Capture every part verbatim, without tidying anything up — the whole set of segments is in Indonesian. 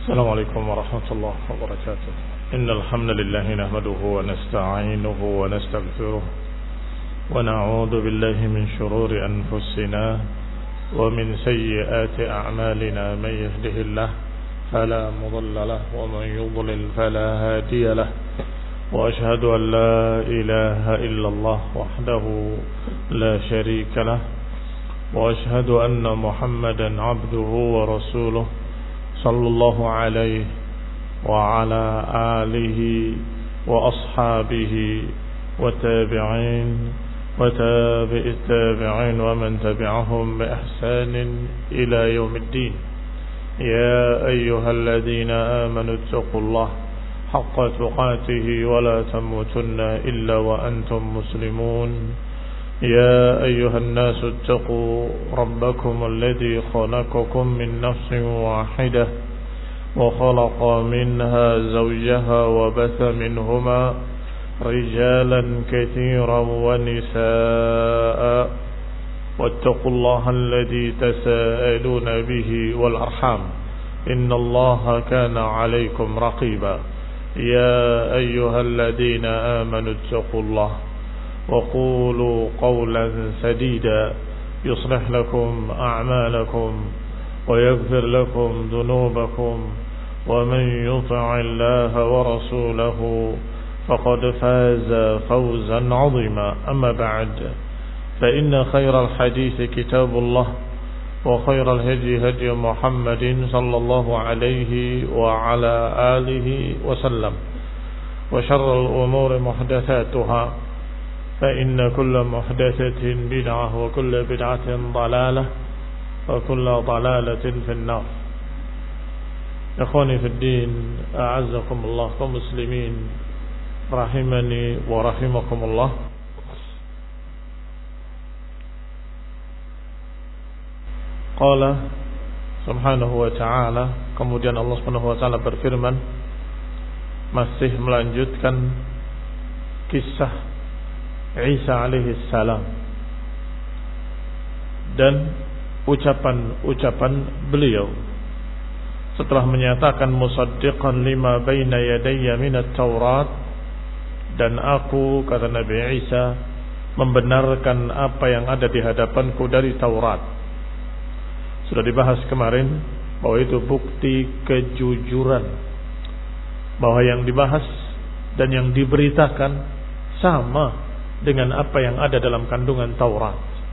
السلام عليكم ورحمة الله وبركاته. إن الحمد لله نحمده ونستعينه ونستغفره ونعوذ بالله من شرور أنفسنا ومن سيئات أعمالنا. من يهده الله فلا مضل له ومن يضلل فلا هادي له، وأشهد أن لا إله إلا الله وحده لا شريك له، وأشهد أن محمدا عبده ورسوله صلى الله عليه وعلى آله وأصحابه والتابعين وتابع التابعين ومن تبعهم بإحسان إلى يوم الدين. يا أيها الذين آمنوا اتقوا الله حق تقاته ولا تموتن إلا وأنتم مسلمون. يا أيها الناس اتقوا ربكم الذي خلقكم من نفس واحدة وخلق منها زوجها وبث منهما رجالا كثيرا ونساء، واتقوا الله الذي تساءلون به والأرحام إن الله كان عليكم رقيبا. يا أيها الذين آمنوا اتقوا الله وقولوا قولا سديدا يصلح لكم أعمالكم ويغفر لكم ذنوبكم، ومن يطع الله ورسوله فقد فاز فوزا عظيما. أما بعد، فإن خير الحديث كتاب الله، وخير الهدي هدي محمد صلى الله عليه وعلى آله وسلم، وشر الأمور محدثاتها، فإن كل محدثة بدعة وكل بدعة ضلالة وكل ضلالة في النار. إخواني في الدين، أعزكم الله كمسلمين rahimani wa rahimakumullah. Qala subhanahu wa ta'ala, kemudian Allah subhanahu wa ta'ala berfirman, masih melanjutkan kisah Isa alaihi salam dan ucapan-ucapan beliau setelah menyatakan musaddiqan lima baina yadayya minat Taurat, dan aku, kata Nabi Isa, membenarkan apa yang ada di hadapanku dari Taurat. Sudah dibahas kemarin bahwa itu bukti kejujuran, bahwa yang dibahas dan yang diberitakan sama dengan apa yang ada dalam kandungan Taurat.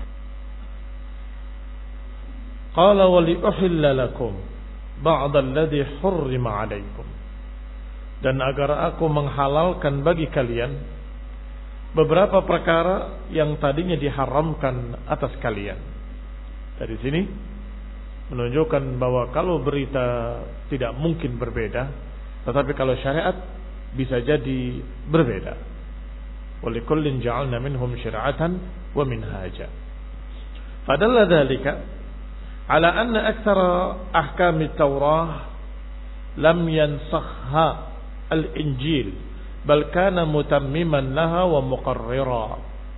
Qala wa li uhilla lakum ba'da alladhi hurrima 'alaykum, dan agar aku menghalalkan bagi kalian beberapa perkara yang tadinya diharamkan atas kalian. Dari sini menunjukkan bahwa kalau berita tidak mungkin berbeda, tetapi kalau syariat bisa jadi berbeda. وَلِكُلٍّ جَعَلْنَا مِنْهُمْ شِرْعَةً وَمِنْهَاجًا. فَدَلَّ ذَلِكَ على أن أكثر أحكام التوراة لم ينسخها الإنجيل بل كان متمما لها ومقررا.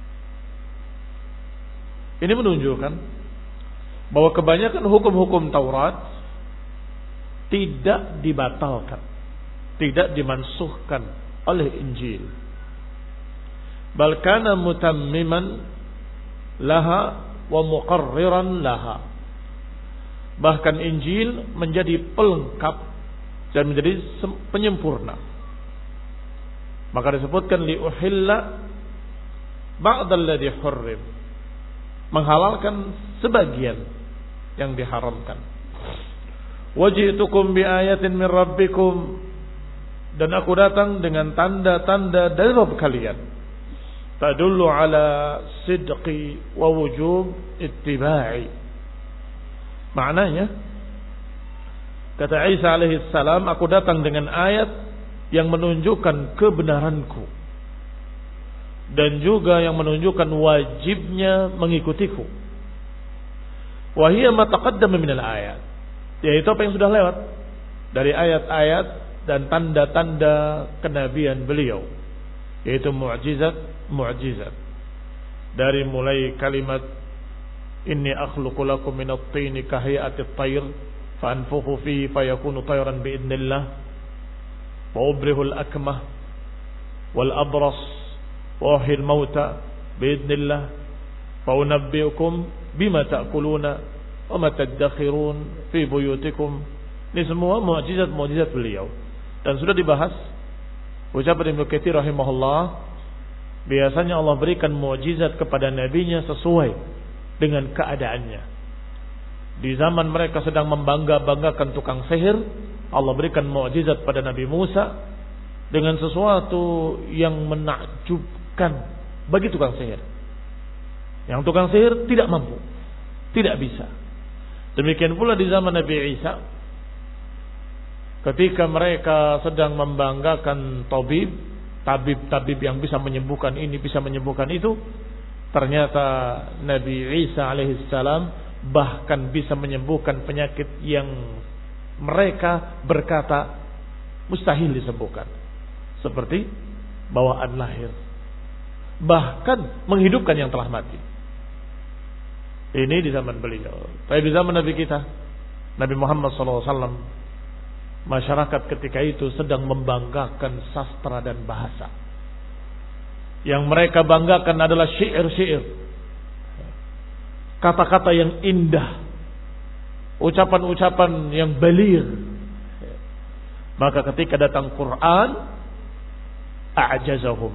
Ini menunjukkan bahwa kebanyakan hukum-hukum Taurat tidak dibatalkan, tidak dimansuhkan oleh Injil. Bal kana mutammiman laha wa muqarriran laha. Bahkan Injil menjadi pelengkap dan menjadi penyempurna. Maka disebutkan li uhilla ba'da alladhi hurrim, menghalalkan sebagian yang diharamkan. Waji'tukum bi ayatin min rabbikum, dan aku datang dengan tanda-tanda dari Rabb kalian. Tadullu ala sidqi wa wujub ittiba'i. Maknanya, kata Isa alaihi salam, aku datang dengan ayat yang menunjukkan kebenaranku dan juga yang menunjukkan wajibnya mengikutiku. Wa hiya ma taqaddama minal ayat, yaitu apa yang sudah lewat dari ayat-ayat dan tanda-tanda kenabian beliau, yaitu mu'jizat-mu'jizat. Dari mulai kalimat inni akhluqu lakum minat tini kahiyati at-tayr, fa anfukhu fihi fayakunu tayran bi idznillah wa ubrihu al-akmah wal abras wa uhyi al-mauta bi idznillah fa unabbiukum bima ta'kuluna wa ma tadakhirun fi buyutikum. Ini semua mukjizat-mukjizat beliau dan sudah dibahas. Ucapan Ibnu Katsir rahimahullah, biasanya Allah berikan mukjizat kepada nabinya sesuai dengan keadaannya. Di zaman mereka sedang membangga-banggakan tukang sihir, Allah berikan mukjizat pada Nabi Musa dengan sesuatu yang menakjubkan bagi tukang sihir. Yang tukang sihir tidak mampu, tidak bisa. Demikian pula di zaman Nabi Isa, ketika mereka sedang membanggakan tabib, tabib-tabib yang bisa menyembuhkan ini, bisa menyembuhkan itu, ternyata Nabi Isa alaihissalam bahkan bisa menyembuhkan penyakit yang mereka berkata mustahil disembuhkan, seperti bawaan lahir, bahkan menghidupkan yang telah mati. Ini di zaman beliau. Tapi di zaman Nabi kita, Nabi Muhammad shallallahu alaihi wasallam, masyarakat ketika itu sedang membanggakan sastra dan bahasa. Yang mereka banggakan adalah syair-syair, kata-kata yang indah, ucapan-ucapan yang baligh. Maka ketika datang Quran, a'jazahum,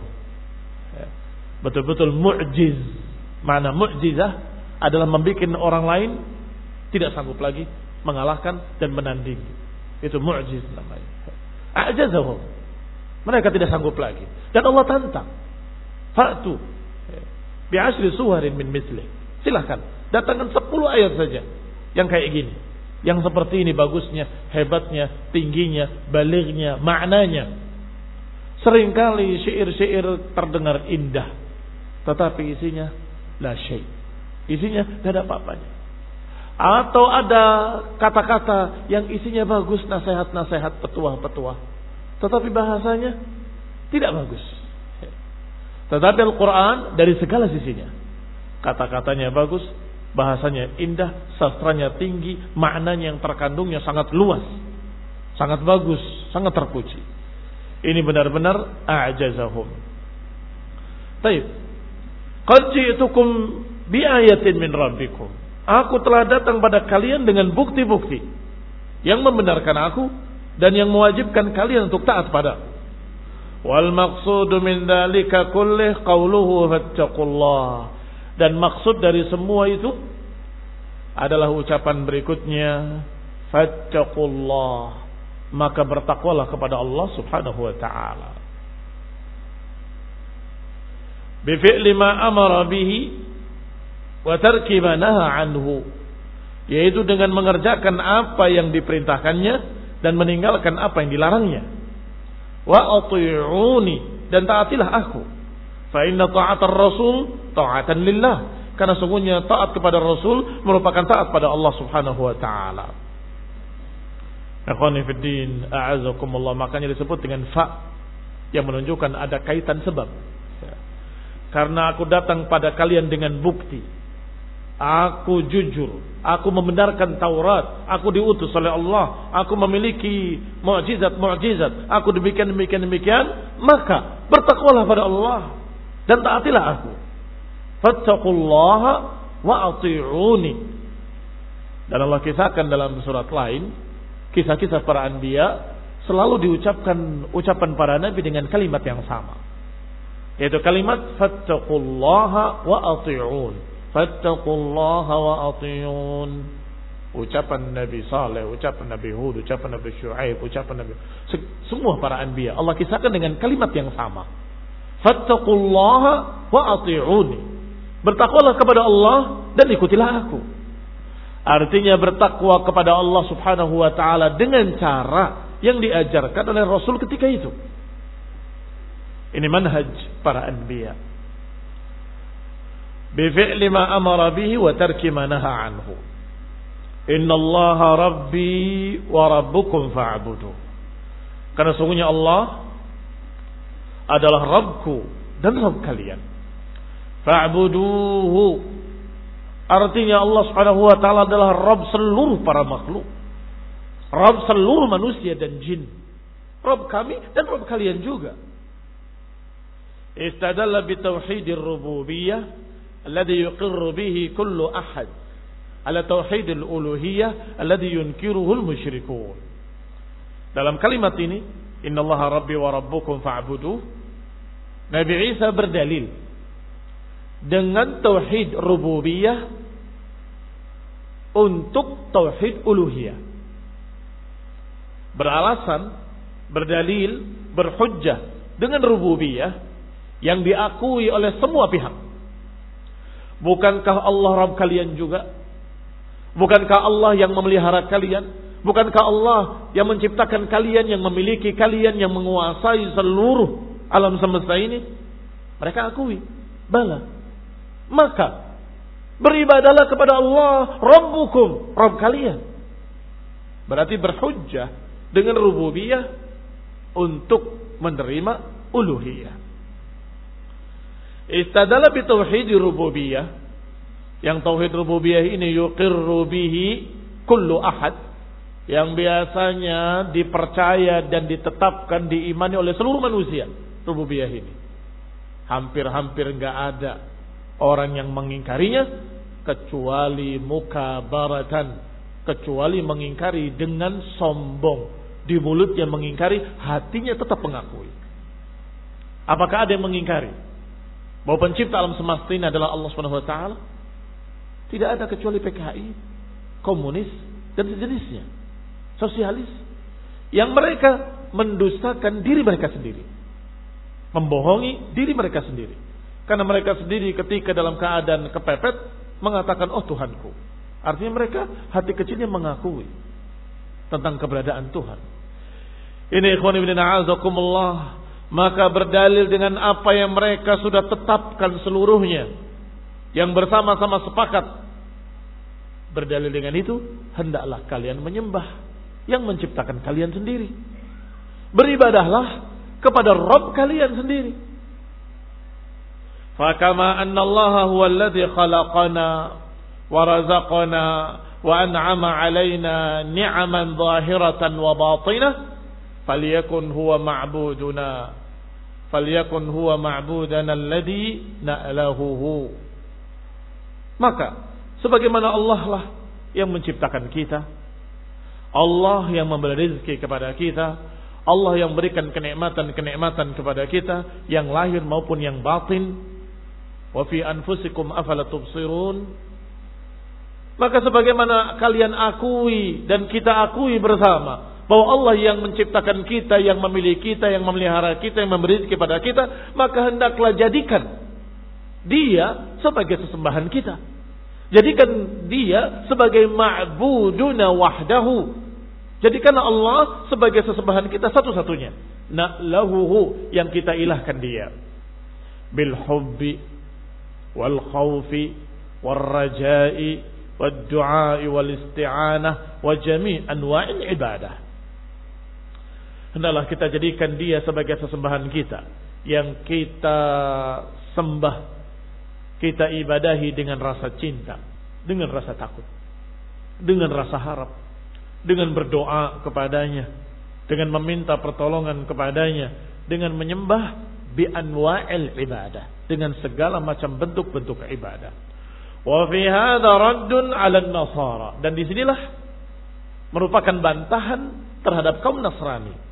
betul-betul mu'jiz. Mana mu'jizah adalah membuat orang lain tidak sanggup lagi mengalahkan dan menandingi. Itu mu'jiz namanya. A'jazahum, mereka tidak sanggup lagi. Dan Allah tantang, fa'tu bi'ashri suwarin min mislih, silahkan datangkan sepuluh ayat saja yang kayak gini, yang seperti ini bagusnya, hebatnya, tingginya, balighnya, maknanya. Seringkali syair-syair terdengar indah, tetapi isinya la syai', isinya tidak ada apa-apanya. Atau ada kata-kata yang isinya bagus, nasihat-nasihat, petuah-petuah, tetapi bahasanya tidak bagus. Tetapi Al-Quran dari segala sisinya, kata-katanya bagus, bahasanya indah, sastranya tinggi, maknanya yang terkandungnya sangat luas, sangat bagus, sangat terpuji. Ini benar-benar a'jazahum. Baik. Qad ji'tukum bi ayatin min rabbikum. Aku telah datang pada kalian dengan bukti-bukti yang membenarkan aku dan yang mewajibkan kalian untuk taat padaku. Wal maqsudu min dzalika kullih qauluhu fattaqullah. Dan maksud dari semua itu adalah ucapan berikutnya, fattaqullah, maka bertakwalah kepada Allah Subhanahu wa taala. Bi fi'li ma amara bihi wa tarki ma naha anhu, yaitu dengan mengerjakan apa yang diperintahkannya dan meninggalkan apa yang dilarangnya. Wa ati'uni, dan taatilah aku. Fa inna ta'atar rasul ta'atan lillah, karena sungguhnya taat kepada Rasul merupakan taat pada Allah Subhanahu wa taala. Akhwani fid din, a'azakumullah, makanya disebut dengan fa yang menunjukkan ada kaitan sebab. Karena aku datang pada kalian dengan bukti, aku jujur, aku membenarkan Taurat, aku diutus oleh Allah, aku memiliki mukjizat-mukjizat, aku demikian demikian demikian, maka bertakwalah pada Allah dan taatilah aku. Fattaqullaha wa ati'uni. Dan Allah kisahkan dalam surat lain, kisah-kisah para anbiya selalu diucapkan ucapan para nabi dengan kalimat yang sama, yaitu kalimat fattaqullaha wa ati'un. Fattaqullaha wa ati'un. Ucapan Nabi Saleh, ucapan Nabi Hud, ucapan Nabi Syuaib, ucapan Nabi, semua para anbiya Allah kisahkan dengan kalimat yang sama. Fattaqullaha wa ati'uni. Bertakwalah kepada Allah dan ikutilah aku. Artinya bertakwa kepada Allah Subhanahu wa taala dengan cara yang diajarkan oleh Rasul ketika itu. Ini manhaj para anbiya. Bi fi'li ma amara bihi wa tarki ma naha anhu. Innallaha rabbi wa rabbukum fa'budu. Karena sungguhnya Allah adalah Rabbku dan Rabb kalian. Fa'buduhu. Artinya Allah Subhanahu wa taala adalah Rabb seluruh para makhluk. Rabb seluruh manusia dan jin. Rabb kami dan Rabb kalian juga. Istadalla bi tauhidir rububiyyah alladhi yuqirru bihi kullu ahad ala tauhidil uluhiyyah alladhi yunkiruhul musyrikun. Dalam kalimat ini, innallaha rabbi wa rabbukum fa'buduh, Nabi Isa berdalil dengan tauhid rububiyah untuk tauhid uluhiyah. Beralasan, berdalil, berhujjah dengan rububiyah yang diakui oleh semua pihak. Bukankah Allah Rabb kalian juga? Bukankah Allah yang memelihara kalian? Bukankah Allah yang menciptakan kalian, yang memiliki kalian, yang menguasai seluruh alam semesta ini? Mereka akui. Bala. Maka beribadalah kepada Allah Rabbukum, Rabb kalian. Berarti berhujjah dengan rububiyah untuk menerima uluhiyah. Istadala bi tauhid rububiyah, yang tauhid rububiyah ini yuqirru bihi kullu ahad, yang biasanya dipercaya dan ditetapkan, diimani oleh seluruh manusia. Rububiyah ini hampir-hampir enggak ada orang yang mengingkarinya kecuali mukabaratan, kecuali mengingkari dengan sombong. Di mulutnya mengingkari, hatinya tetap mengakui. Apakah ada yang mengingkari bahwa pencipta alam semesta ini adalah Allah Subhanahu wa taala? Tidak ada kecuali P K I, komunis dan sejenisnya, sosialis, yang mereka mendustakan diri mereka sendiri, membohongi diri mereka sendiri. Karena mereka sendiri ketika dalam keadaan kepepet mengatakan, oh Tuhanku. Artinya mereka hati kecilnya mengakui tentang keberadaan Tuhan. Ini ikhwan ibn a'azakumullah. Maka berdalil dengan apa yang mereka sudah tetapkan seluruhnya, yang bersama-sama sepakat, berdalil dengan itu, hendaklah kalian menyembah yang menciptakan kalian sendiri. Beribadahlah kepada Rabb kalian sendiri. Fakama anna Allah huwa alladhi khalaqana wa razaqana wa an'ama alaina ni'aman zahiratan wa batinah, falyakun huwa ma'buduna falyakun huwa ma'budana alladhi na'lahuhu. Maka sebagaimana Allah lah yang menciptakan kita, Allah yang memberi rezeki kepada kita, Allah yang berikan kenikmatan-kenikmatan kepada kita, yang lahir maupun yang batin. Wa fi anfusikum afala tubsirun. Maka sebagaimana kalian akui dan kita akui bersama bahwa Allah yang menciptakan kita, yang memiliki kita, yang memelihara kita, yang memberi kepada kita, maka hendaklah jadikan Dia sebagai sesembahan kita. Jadikan Dia sebagai ma'buduna wahdahu. Jadikanlah Allah sebagai sesembahan kita satu-satunya. Na'lahuhu, yang kita ilahkan Dia. Bil hubbi wal khawfi wal raja'i wal du'a'i wal isti'anah wa jami' anwa'il ibadah. Hendaklah kita jadikan Dia sebagai sesembahan kita, yang kita sembah, kita ibadahi dengan rasa cinta, dengan rasa takut, dengan rasa harap, dengan berdoa kepadanya, dengan meminta pertolongan kepadanya, dengan menyembah bi anwa'il ibadah, dengan segala macam bentuk-bentuk ibadah. Wa fi hadza raddun 'ala an-nasara, dan disinilah merupakan bantahan terhadap kaum Nasrani.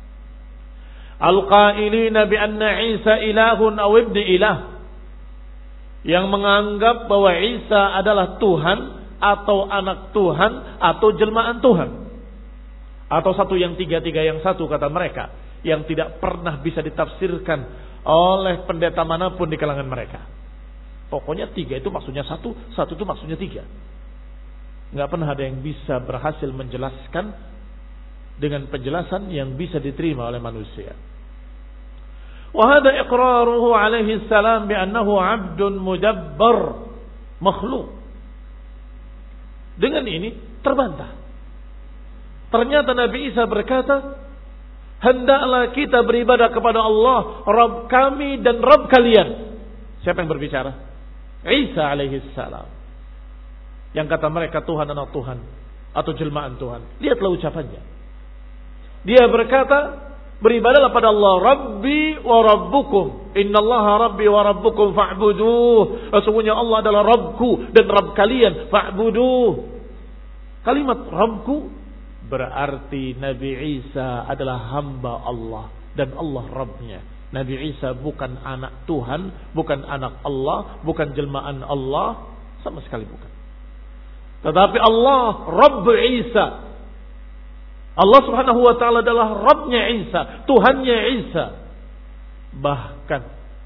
Al-qailina bi anna Isa ilahun aw ibni ilah, yang menganggap bahwa Isa adalah Tuhan atau anak Tuhan atau jelmaan Tuhan, atau satu yang tiga-tiga yang satu kata mereka, yang tidak pernah bisa ditafsirkan oleh pendeta manapun di kalangan mereka. Pokoknya tiga itu maksudnya satu, satu itu maksudnya tiga. Nggak pernah ada yang bisa berhasil menjelaskan dengan penjelasan yang bisa diterima oleh manusia. Wa hada iqraruhu alaihi salam bi annahu 'abdun mudabbar makhluk. Dengan ini terbantah. Ternyata Nabi Isa berkata, hendaklah kita beribadah kepada Allah, Rabb kami dan Rabb kalian. Siapa yang berbicara? Isa alaihi salam. Yang kata mereka Tuhan anak Tuhan. atau jelmaan Tuhan. Lihatlah ucapannya. Dia berkata, beribadalah pada Allah, Rabbi wa Rabbukum. Innallaha Rabbi wa Rabbukum fa'buduh. Sesungguhnya Allah adalah Rabbku dan Rabb kalian, fa'buduh. Kalimat Rabbku berarti Nabi Isa adalah hamba Allah dan Allah Rabbnya. Nabi Isa bukan anak Tuhan, bukan anak Allah, bukan jelmaan Allah, sama sekali bukan. Tetapi Allah Rabb Isa. Allah Subhanahu wa taala adalah Rabbnya Isa, Tuhannya Isa. Bahkan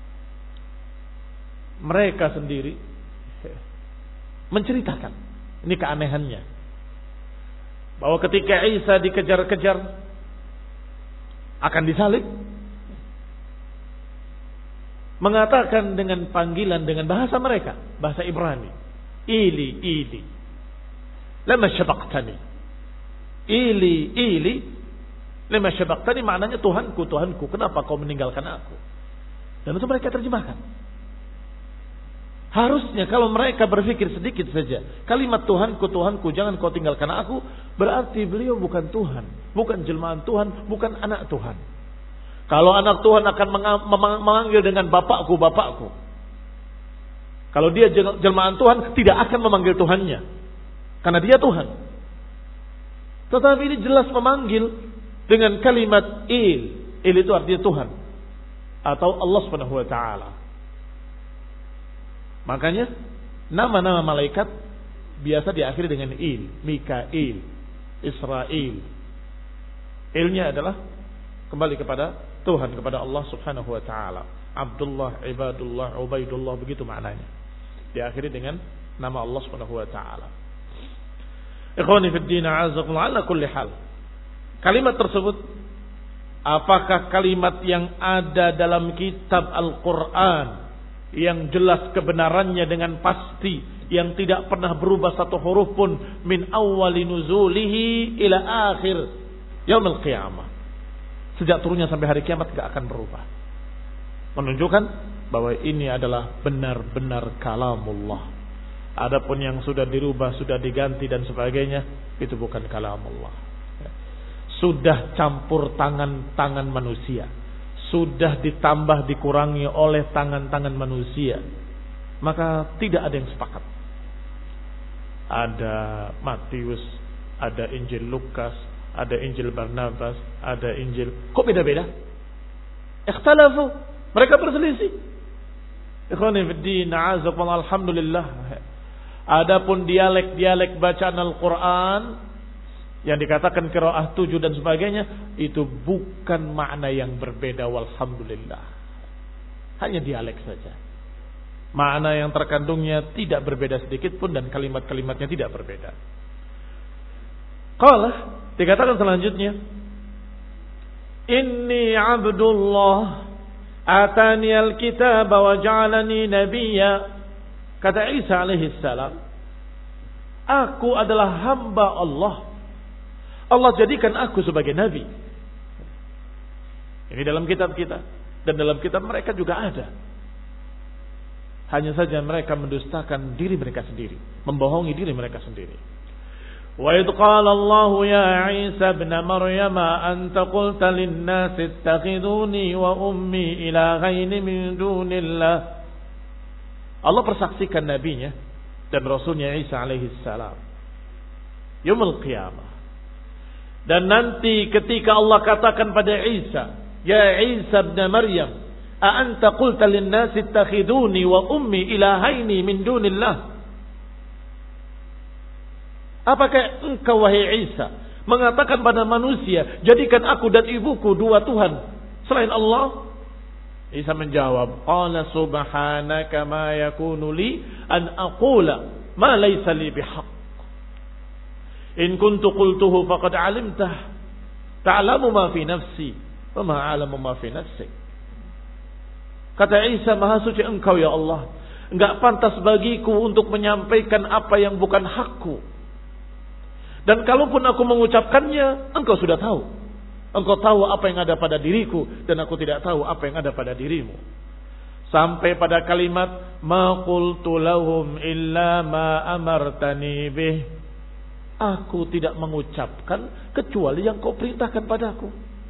mereka sendiri menceritakan, ini keanehannya, bahwa ketika Isa dikejar-kejar akan disalib, mengatakan dengan panggilan dengan bahasa mereka, bahasa Ibrani, Ili, Ili, lama syabaqtani. Ili, ili, lama syabaqtani maknanya Tuhanku, Tuhanku, kenapa kau meninggalkan aku? Dan itu mereka terjemahkan. Harusnya kalau mereka berpikir sedikit saja, kalimat Tuhanku, Tuhanku, jangan kau tinggalkan aku, berarti beliau bukan Tuhan, bukan jelmaan Tuhan, bukan anak Tuhan. Kalau anak Tuhan akan memanggil dengan bapakku, bapakku. Kalau dia jelmaan Tuhan, tidak akan memanggil Tuhannya, karena dia Tuhan. Tetapi ini jelas memanggil dengan kalimat il. Il itu artinya Tuhan atau Allah Subhanahu wa taala. Makanya nama-nama malaikat biasa diakhiri dengan il, Mikail, Israel. Ilnya adalah kembali kepada Tuhan, kepada Allah Subhanahu wa taala. Abdullah, Ibadullah, Ubaidullah, begitu maknanya. Diakhiri dengan nama Allah Subhanahu wa taala. Ikhwani fid din, a'azakumullah, ala kulli hal. Kalimat tersebut, apakah kalimat yang ada dalam kitab Al-Quran yang jelas kebenarannya dengan pasti, yang tidak pernah berubah satu huruf pun min awwali nuzulihi ila akhir yaumil qiyamah, sejak turunnya sampai hari kiamat gak akan berubah, menunjukkan bahwa ini adalah benar-benar kalamullah. Adapun yang sudah dirubah, sudah diganti dan sebagainya, itu bukan kalamullah. Sudah campur tangan-tangan manusia, sudah ditambah dikurangi oleh tangan-tangan manusia, maka tidak ada yang sepakat. Ada Matius, ada Injil Lukas, ada Injil Barnabas, ada Injil, kok beda-beda? Ikhtalafu, mereka berselisih. Ikhwani fid din, a'azakumullah, alhamdulillah. Adapun dialek-dialek bacaan Al-Quran yang dikatakan qiraah tujuh dan sebagainya, itu bukan makna yang berbeda, walhamdulillah. Hanya dialek saja. Makna yang terkandungnya tidak berbeda sedikit pun dan kalimat-kalimatnya tidak berbeda. Qala, dikatakan selanjutnya, Inni abdullah atani al-kitaba wa ja'alani nabiyya. Kata Isa alaihi salam, aku adalah hamba Allah. Allah jadikan aku sebagai nabi. Ini dalam kitab kita dan dalam kitab mereka juga ada. Hanya saja mereka mendustakan diri mereka sendiri, membohongi diri mereka sendiri. Wa idh qala Allah ya Isa ibn Maryam anta qulta lin-nasi ittakhiduni wa ummi ilahaini min dunillah. Allah persaksikan nabinya dan rasulnya Isa alaihi salam yaumul qiyamah. Dan nanti ketika Allah katakan pada Isa, ya Isa ibn Maryam, a anta qulta lin-nasi ittakhiduni wa ummi ilahaini min dunillah. Apakah engkau wahai Isa mengatakan pada manusia, jadikan aku dan ibuku dua Tuhan selain Allah? Isa menjawab, qala subhanaka ma yakunu li an aqula ma laysa li bihaq. In kuntu qultuhu faqad alimtah. Ta'lamu ma fi nafsi wa ma a'lamu ma fi nafsik. Kata Isa, maha suci engkau ya Allah, enggak pantas bagiku untuk menyampaikan apa yang bukan hakku. Dan kalaupun aku mengucapkannya, engkau sudah tahu. Engkau tahu apa yang ada pada diriku dan aku tidak tahu apa yang ada pada dirimu. Sampai pada kalimat ma qultu lahum illa ma amartani bih. Aku tidak mengucapkan kecuali yang kau perintahkan padaku.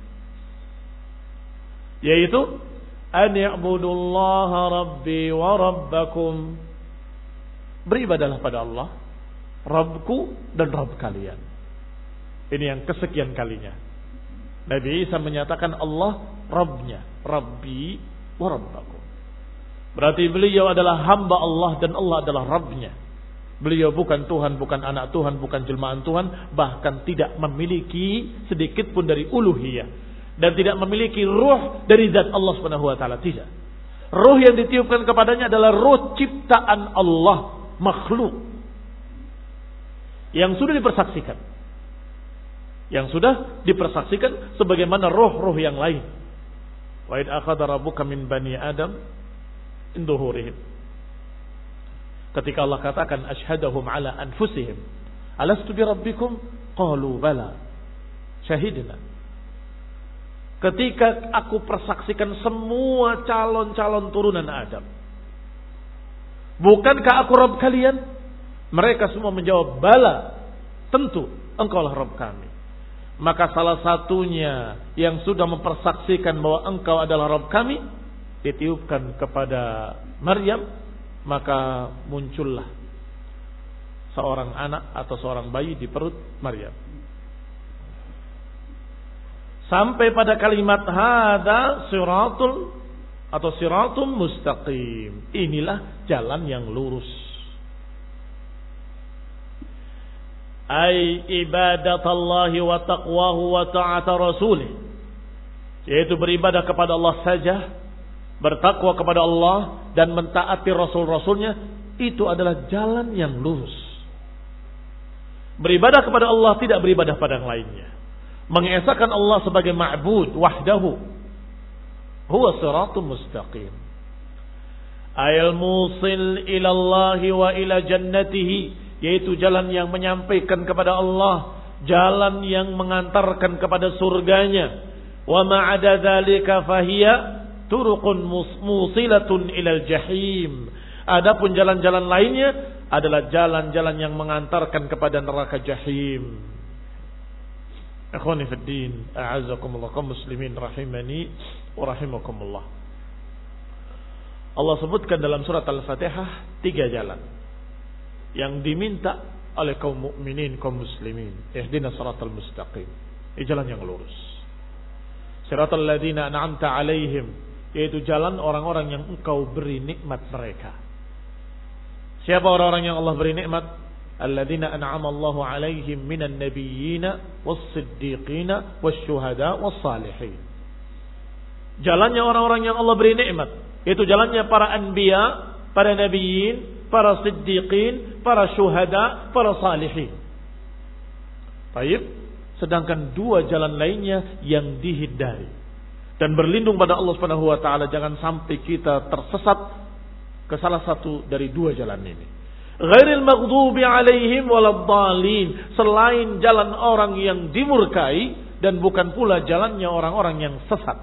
Yaitu an ya'budullaha rabbi wa rabbakum. Beribadahlah pada Allah, Rabbku dan Rabb kalian. Ini yang kesekian kalinya. Nabi Isa menyatakan Allah Rabbnya, Rabbi wa Rabbakum. Berarti beliau adalah hamba Allah dan Allah adalah Rabbnya. Beliau bukan Tuhan, bukan anak Tuhan, bukan jelmaan Tuhan, bahkan tidak memiliki sedikit pun dari uluhiyah dan tidak memiliki ruh dari zat Allah Subhanahu wa taala, tidak. Ruh yang ditiupkan kepadanya adalah ruh ciptaan Allah, makhluk yang sudah dipersaksikan. Yang sudah dipersaksikan sebagaimana roh-roh yang lain. Wa id akhadha rabbuka min bani Adam min dhuhurihim. Ketika Allah katakan asyhadahum ala anfusihim, alastu bi rabbikum qalu bala syahidna. Ketika aku persaksikan semua calon-calon turunan Adam, bukankah aku Rabb kalian? Mereka semua menjawab bala, tentu engkaulah Rabb kami. Maka salah satunya yang sudah mempersaksikan bahwa engkau adalah Rabb kami ditiupkan kepada Maryam. Maka muncullah seorang anak atau seorang bayi di perut Maryam. Sampai pada kalimat hada siratul atau siratum mustaqim. Inilah jalan yang lurus. Ay ibadatallahi wa taqwahu wa ta'ata rasulih. Yaitu beribadah kepada Allah saja, bertakwa kepada Allah dan mentaati Rasul-Rasulnya, itu adalah jalan yang lurus. Beribadah kepada Allah, tidak beribadah pada yang lainnya. Mengesahkan Allah sebagai ma'bud wahdahu. Huwa siratum mustaqim. Ayal musil ilallahi wa ila jannatihi. Yaitu jalan yang menyampaikan kepada Allah. Jalan yang mengantarkan kepada surganya. Wa ma'ada dhalika fahiyya turuqun musilatun ilal jahim. Adapun jalan-jalan lainnya adalah jalan-jalan yang mengantarkan kepada neraka jahim. Ikhwani fid din, a'azzakumullah kaum muslimin rahimani wa rahimakumullah. Allah sebutkan dalam surat Al-Fatihah tiga jalan yang diminta oleh kaum mukminin, kaum muslimin. Ihdinas siratal mustaqim. Ini jalan yang lurus. Siratal ladzina an'amta 'alaihim, yaitu jalan orang-orang yang engkau beri nikmat mereka. Siapa orang-orang yang Allah beri nikmat? Alladzina an'ama Allahu 'alaihim minan nabiyyina was-siddiqina wasyuhada was-salihin. Jalannya orang-orang yang Allah beri nikmat, yaitu jalannya para anbiya, para nabiyyin, para siddiqin, para syuhada, para salihin. Baik, sedangkan dua jalan lainnya yang dihindari. Dan berlindung pada Allah Subhanahu wa taala jangan sampai kita tersesat ke salah satu dari dua jalan ini. Ghairil maghdubi alaihim waladdallin, selain jalan orang yang dimurkai dan bukan pula jalannya orang-orang yang sesat.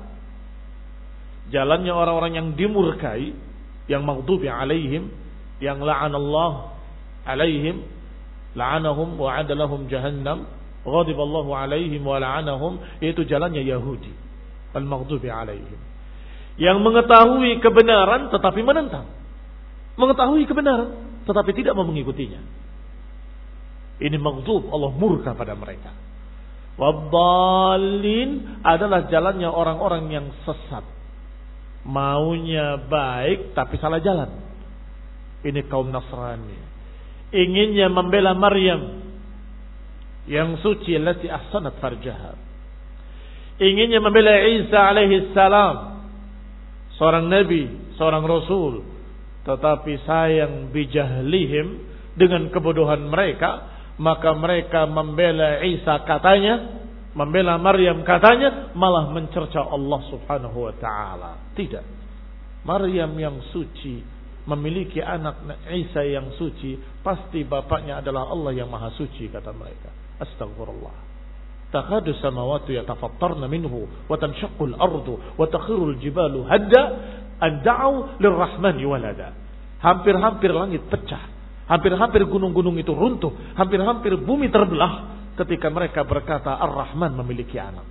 Jalannya orang-orang yang dimurkai, yang maghdubi alaihim, yang la'anallahu alaihim, la'anahum wa 'adalahum jahannam, ghadiballahu alaihim wa la'anahum, yaitu jalannya Yahudi. Al-maghdubi alaihim, yang mengetahui kebenaran tetapi menentang, mengetahui kebenaran tetapi tidak mau mengikutinya. Ini maghdub, Allah murka pada mereka. Waddallin adalah jalannya orang-orang yang sesat, maunya baik tapi salah jalan. Ini kaum Nasrani, inginnya membela Maryam yang suci, allati ahsanat farjaha, inginnya membela Isa alaihi salam, seorang nabi, seorang rasul, tetapi sayang bijahlihim, dengan kebodohan mereka, maka mereka membela Isa katanya, membela Maryam katanya, malah mencerca Allah Subhanahu wa taala. Tidak. Maryam yang suci memiliki anak Isa yang suci, pasti bapaknya adalah Allah yang maha suci, kata mereka. Astagfirullah. Takadu samawati yatafattarna minhu wa tanshaqqu al-ardu wa takhiru al-jibalu hadda an da'u lirrahmani walada. Hampir-hampir langit pecah, Hampir-hampir gunung-gunung itu runtuh, hampir-hampir bumi terbelah ketika mereka berkata Ar-Rahman memiliki anak.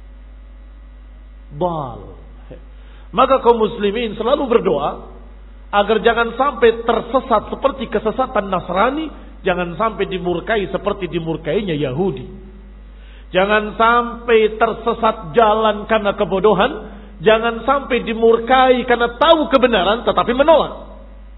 Bal. Maka kaum muslimin selalu berdoa agar jangan sampai tersesat seperti kesesatan Nasrani, jangan sampai dimurkai seperti dimurkainya Yahudi. Jangan sampai tersesat jalan karena kebodohan, jangan sampai dimurkai karena tahu kebenaran tetapi menolak.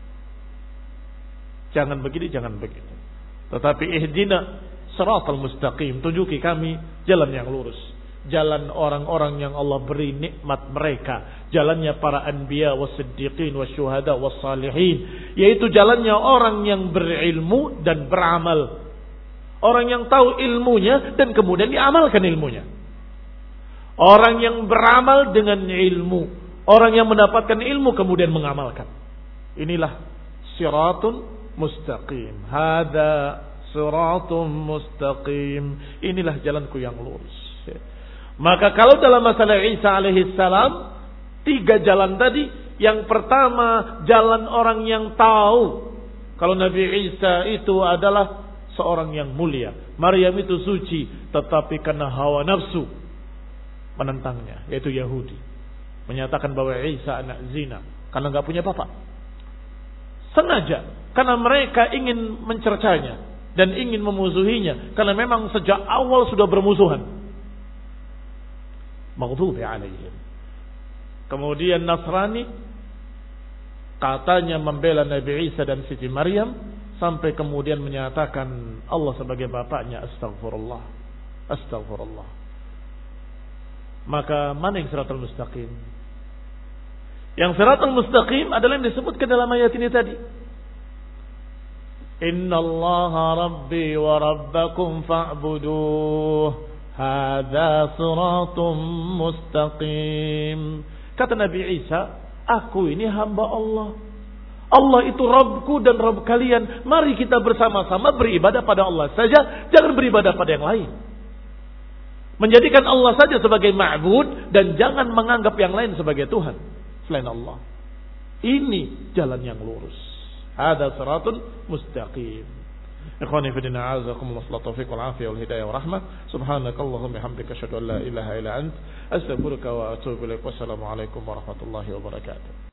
Jangan begini, jangan begitu. Tetapi ihdina siratal mustaqim, tunjuki kami jalan yang lurus. Jalan orang-orang yang Allah beri nikmat mereka. Jalannya para anbiya was-siddiqin was-syuhada was-salihin. Yaitu jalannya orang yang berilmu dan beramal. Orang yang tahu ilmunya dan kemudian diamalkan ilmunya. Orang yang beramal dengan ilmu. Orang yang mendapatkan ilmu kemudian mengamalkan. Inilah siratun mustaqim. Hada siratun mustaqim. Inilah jalanku yang lurus. Maka kalau dalam masalah Isa alaihi salam, tiga jalan tadi, yang pertama jalan orang yang tahu kalau Nabi Isa itu adalah seorang yang mulia, Maryam itu suci, tetapi karena hawa nafsu menentangnya, yaitu Yahudi, menyatakan bahwa Isa anak zina karena nggak punya bapak. Sengaja karena mereka ingin mencercanya dan ingin memusuhinya, karena memang sejak awal sudah bermusuhan. Maghdubi alaihim. Kemudian Nasrani katanya membela Nabi Isa dan Siti Maryam sampai kemudian menyatakan Allah sebagai bapaknya. Astagfirullah. Astagfirullah. Maka mana yang siratal mustaqim? Yang siratal mustaqim adalah yang disebutkan dalam ayat ini tadi. Inna Allaha rabbi wa rabbakum fa'buduh. Hada siratum mustaqim. Kata Nabi Isa, aku ini hamba Allah. Allah itu Rabbku dan Rabb kalian. Mari kita bersama-sama beribadah pada Allah saja, jangan beribadah pada yang lain. Menjadikan Allah saja sebagai ma'bud dan jangan menganggap yang lain sebagai Tuhan selain Allah. Ini jalan yang lurus. Hada siratun mustaqim. Ikhwani fi din, a'azakumullah, taufiq wal afiyah wal hidayah wa rahmah. Subhanakallahumma bihamdika asyhadu an la ilaha illa ant, astaghfiruka wa atubu ilaik. Wassalamu alaikum warahmatullahi wabarakatuh.